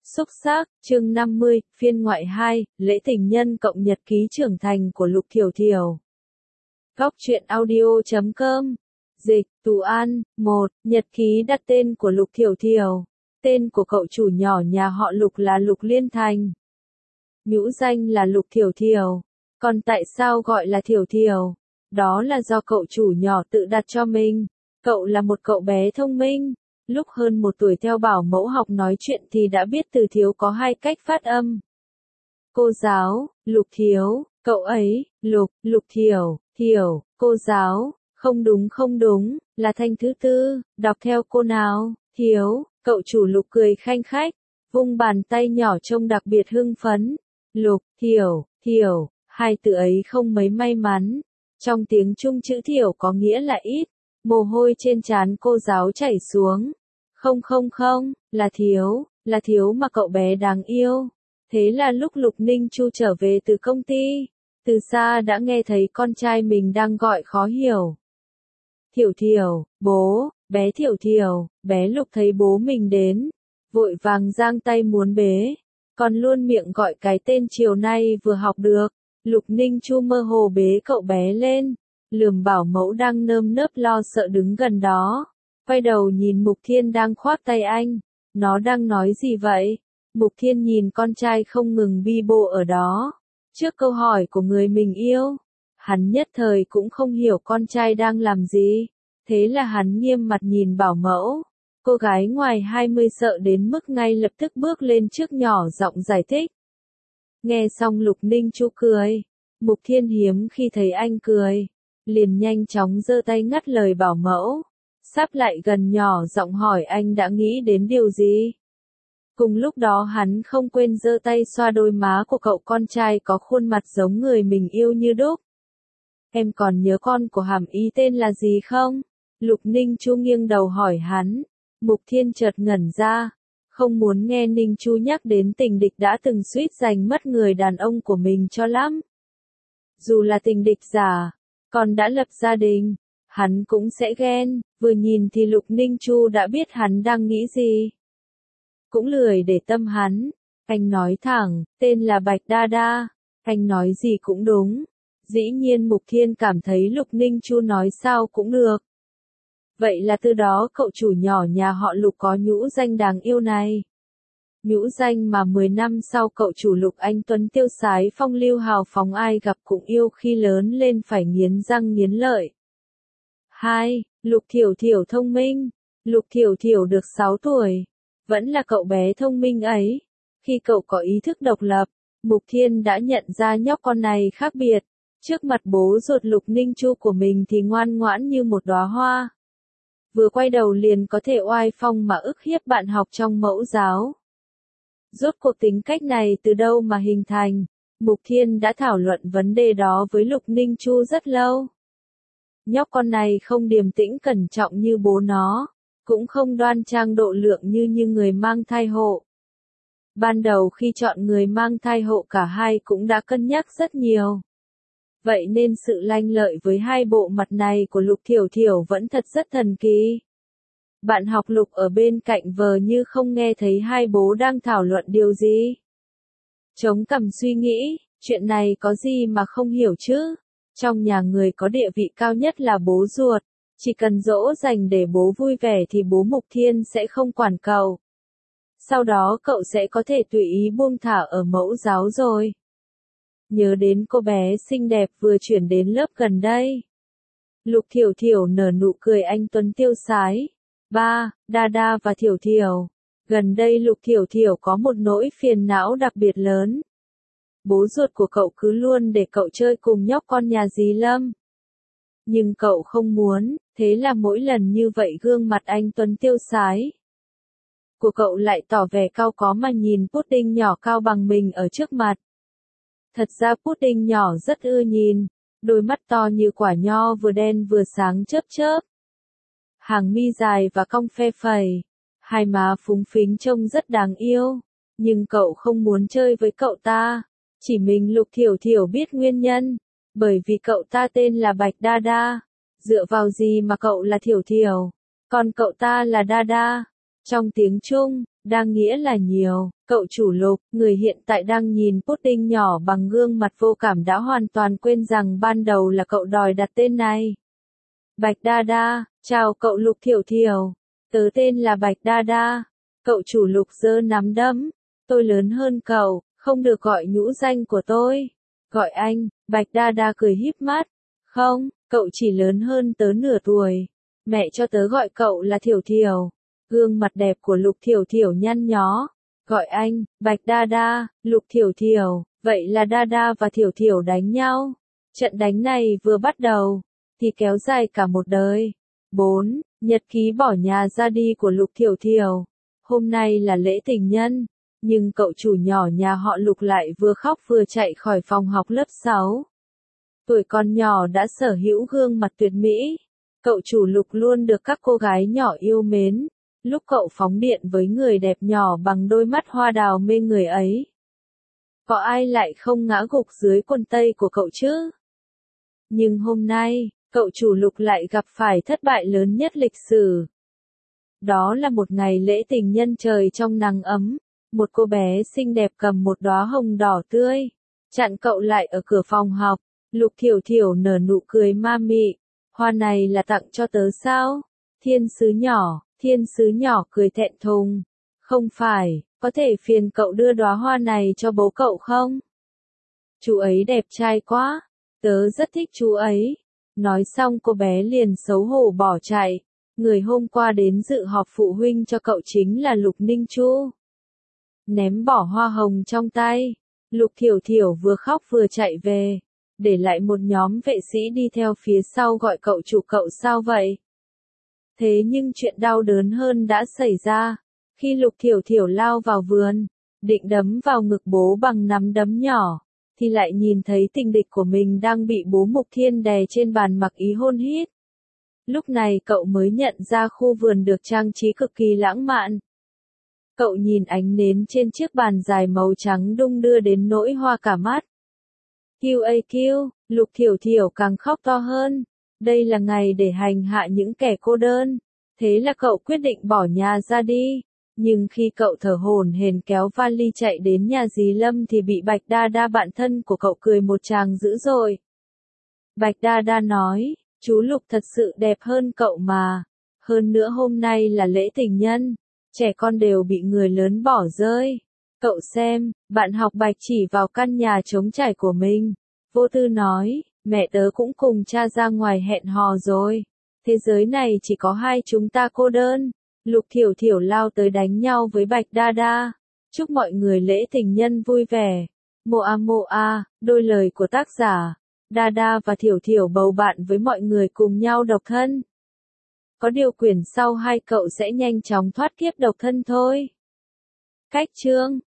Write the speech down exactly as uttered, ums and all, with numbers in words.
Xúc xác, chương năm mươi, phiên ngoại hai, lễ tình nhân cộng nhật ký trưởng thành của Lục Thiểu Thiểu. Góc truyện audio chấm com. Dịch, Tú An, một, nhật ký đặt tên của Lục Thiểu Thiểu. Tên của cậu chủ nhỏ nhà họ Lục là Lục Liên Thành. Nhũ danh là Lục Thiểu Thiểu. Còn tại sao gọi là Thiểu Thiểu? Đó là do cậu chủ nhỏ tự đặt cho mình. Cậu là một cậu bé thông minh. Lúc hơn một tuổi theo bảo mẫu học nói chuyện thì đã biết từ thiếu có hai cách phát âm. Cô giáo, Lục Thiếu, cậu ấy, Lục, Lục Thiểu, Thiểu, cô giáo, không đúng không đúng, là thanh thứ tư, đọc theo cô nào, Thiếu, cậu chủ Lục cười khanh khách, vung bàn tay nhỏ trông đặc biệt hưng phấn. Lục, Thiểu, Thiểu, hai từ ấy không mấy may mắn. Trong tiếng Trung chữ Thiểu có nghĩa là ít. Mồ hôi trên trán cô giáo chảy xuống. Không không không, là Thiếu, là Thiếu mà cậu bé đáng yêu. Thế là lúc Lục Ninh Chu trở về từ công ty, từ xa đã nghe thấy con trai mình đang gọi khó hiểu. Thiểu Thiểu, bố, bé Thiểu Thiểu, bé Lục thấy bố mình đến, vội vàng giang tay muốn bế, còn luôn miệng gọi cái tên chiều nay vừa học được. Lục Ninh Chu mơ hồ bế cậu bé lên, lườm bảo mẫu đang nơm nớp lo sợ đứng gần đó. Quay đầu nhìn Mục Thiên đang khoác tay anh. Nó đang nói gì vậy? Mục Thiên nhìn con trai không ngừng bi bô ở đó. Trước câu hỏi của người mình yêu, hắn nhất thời cũng không hiểu con trai đang làm gì. Thế là hắn nghiêm mặt nhìn bảo mẫu. Cô gái ngoài hai mươi sợ đến mức ngay lập tức bước lên trước nhỏ giọng giải thích. Nghe xong Lục Ninh Chu cười. Mục Thiên hiếm khi thấy anh cười. Liền nhanh chóng giơ tay ngắt lời bảo mẫu. Sắp lại gần nhỏ giọng hỏi anh đã nghĩ đến điều gì. Cùng lúc đó hắn không quên giơ tay xoa đôi má của cậu con trai có khuôn mặt giống người mình yêu như đúc. Em còn nhớ con của Hàm Ý tên là gì không? Lục Ninh Chu nghiêng đầu hỏi hắn. Mục Thiên chợt ngẩn ra. Không muốn nghe Ninh Chu nhắc đến tình địch đã từng suýt giành mất người đàn ông của mình cho lắm. Dù là tình địch giả, còn đã lập gia đình, hắn cũng sẽ ghen. Vừa nhìn thì Lục Ninh Chu đã biết hắn đang nghĩ gì. Cũng lười để tâm hắn. Anh nói thẳng, tên là Bạch Đa Đa. Anh nói gì cũng đúng. Dĩ nhiên Mục Thiên cảm thấy Lục Ninh Chu nói sao cũng được. Vậy là từ đó cậu chủ nhỏ nhà họ Lục có nhũ danh đáng yêu này. Nhũ danh mà mười năm sau cậu chủ Lục anh tuấn tiêu sái phong lưu hào phóng ai gặp cũng yêu khi lớn lên phải nghiến răng nghiến lợi. hai. Lục Thiểu Thiểu thông minh. Lục Thiểu Thiểu được sáu tuổi. Vẫn là cậu bé thông minh ấy. Khi cậu có ý thức độc lập, Mục Thiên đã nhận ra nhóc con này khác biệt. Trước mặt bố ruột Lục Ninh Chu của mình thì ngoan ngoãn như một đóa hoa. Vừa quay đầu liền có thể oai phong mà ức hiếp bạn học trong mẫu giáo. Rốt cuộc tính cách này từ đâu mà hình thành? Mục Thiên đã thảo luận vấn đề đó với Lục Ninh Chu rất lâu. Nhóc con này không điềm tĩnh cẩn trọng như bố nó, cũng không đoan trang độ lượng như như người mang thai hộ. Ban đầu khi chọn người mang thai hộ cả hai cũng đã cân nhắc rất nhiều. Vậy nên sự lanh lợi với hai bộ mặt này của Lục Thiểu Thiểu vẫn thật rất thần kỳ. Bạn học Lục ở bên cạnh vờ như không nghe thấy hai bố đang thảo luận điều gì. Chống cằm suy nghĩ, chuyện này có gì mà không hiểu chứ? Trong nhà người có địa vị cao nhất là bố ruột. Chỉ cần dỗ dành để bố vui vẻ thì bố Mục Thiên sẽ không quản cậu. Sau đó cậu sẽ có thể tùy ý buông thả ở mẫu giáo rồi. Nhớ đến cô bé xinh đẹp vừa chuyển đến lớp gần đây. Lục Thiểu Thiểu nở nụ cười anh tuấn tiêu sái. ba. Đa Đa và Thiểu Thiểu. Gần đây Lục Thiểu Thiểu có một nỗi phiền não đặc biệt lớn. Bố ruột của cậu cứ luôn để cậu chơi cùng nhóc con nhà dì Lâm. Nhưng cậu không muốn, thế là mỗi lần như vậy gương mặt anh tuấn tiêu sái của cậu lại tỏ vẻ cau có mà nhìn pudding nhỏ cao bằng mình ở trước mặt. Thật ra pudding nhỏ rất ưa nhìn, đôi mắt to như quả nho vừa đen vừa sáng chớp chớp. Hàng mi dài và cong phe phẩy, hai má phúng phính trông rất đáng yêu, nhưng cậu không muốn chơi với cậu ta. Chỉ mình Lục Thiểu Thiểu biết nguyên nhân, bởi vì cậu ta tên là Bạch Đa Đa. Dựa vào gì mà cậu là Thiểu Thiểu, còn cậu ta là Đa Đa? Trong tiếng Trung, Đang nghĩa là nhiều, cậu chủ Lục, người hiện tại đang nhìn pudding nhỏ bằng gương mặt vô cảm đã hoàn toàn quên rằng ban đầu là cậu đòi đặt tên này. Bạch Đa Đa, chào cậu Lục Thiểu Thiểu, tớ tên là Bạch Đa Đa. Cậu chủ Lục giơ nắm đấm, tôi lớn hơn cậu, không được gọi nhũ danh của tôi. Gọi anh, Bạch Đa Đa cười híp mắt. Không, cậu chỉ lớn hơn tớ nửa tuổi. Mẹ cho tớ gọi cậu là Thiểu Thiểu. Gương mặt đẹp của Lục Thiểu Thiểu nhăn nhó. Gọi anh, Bạch Đa Đa, Lục Thiểu Thiểu, vậy là Đa Đa và Thiểu Thiểu đánh nhau. Trận đánh này vừa bắt đầu, thì kéo dài cả một đời. bốn. Nhật ký bỏ nhà ra đi của Lục Thiểu Thiểu. Hôm nay là lễ tình nhân, nhưng cậu chủ nhỏ nhà họ Lục lại vừa khóc vừa chạy khỏi phòng học lớp sáu. Tuổi còn nhỏ đã sở hữu gương mặt tuyệt mỹ. Cậu chủ Lục luôn được các cô gái nhỏ yêu mến. Lúc cậu phóng điện với người đẹp nhỏ bằng đôi mắt hoa đào mê người ấy, có ai lại không ngã gục dưới quần tây của cậu chứ? Nhưng hôm nay, cậu chủ Lục lại gặp phải thất bại lớn nhất lịch sử. Đó là một ngày lễ tình nhân trời trong nắng ấm, một cô bé xinh đẹp cầm một đóa hồng đỏ tươi, chặn cậu lại ở cửa phòng học. Lục Thiểu Thiểu nở nụ cười ma mị. Hoa này là tặng cho tớ sao? Thiên sứ nhỏ, thiên sứ nhỏ cười thẹn thùng. Không phải, có thể phiền cậu đưa đóa hoa này cho bố cậu không? Chú ấy đẹp trai quá, tớ rất thích chú ấy. Nói xong cô bé liền xấu hổ bỏ chạy. Người hôm qua đến dự họp phụ huynh cho cậu chính là Lục Ninh Chu. Ném bỏ hoa hồng trong tay, Lục Thiểu Thiểu vừa khóc vừa chạy về, để lại một nhóm vệ sĩ đi theo phía sau gọi cậu chủ. Cậu sao vậy? Thế nhưng chuyện đau đớn hơn đã xảy ra, khi Lục Thiểu Thiểu lao vào vườn, định đấm vào ngực bố bằng nắm đấm nhỏ, thì lại nhìn thấy tình địch của mình đang bị bố Mục Thiên đè trên bàn mặc ý hôn hít. Lúc này cậu mới nhận ra khu vườn được trang trí cực kỳ lãng mạn. Cậu nhìn ánh nến trên chiếc bàn dài màu trắng đung đưa đến nỗi hoa cả mắt. Q A Q, Lục Thiểu Thiểu càng khóc to hơn. Đây là ngày để hành hạ những kẻ cô đơn. Thế là cậu quyết định bỏ nhà ra đi. Nhưng khi cậu thở hổn hển kéo vali chạy đến nhà dì Lâm thì bị Bạch Đa Đa bạn thân của cậu cười một tràng dữ dội. Bạch Đa Đa nói, chú Lục thật sự đẹp hơn cậu mà. Hơn nữa hôm nay là lễ tình nhân, trẻ con đều bị người lớn bỏ rơi. Cậu xem, bạn học Bạch chỉ vào căn nhà trống trải của mình. Vô tư nói, mẹ tớ cũng cùng cha ra ngoài hẹn hò rồi. Thế giới này chỉ có hai chúng ta cô đơn. Lục Thiểu Thiểu lao tới đánh nhau với Bạch Đa Đa. Chúc mọi người lễ tình nhân vui vẻ. Moa Moa, đôi lời của tác giả. Đa Đa và Thiểu Thiểu bầu bạn với mọi người cùng nhau độc thân. Có điều quyển sau hai cậu sẽ nhanh chóng thoát kiếp độc thân thôi. Cách chương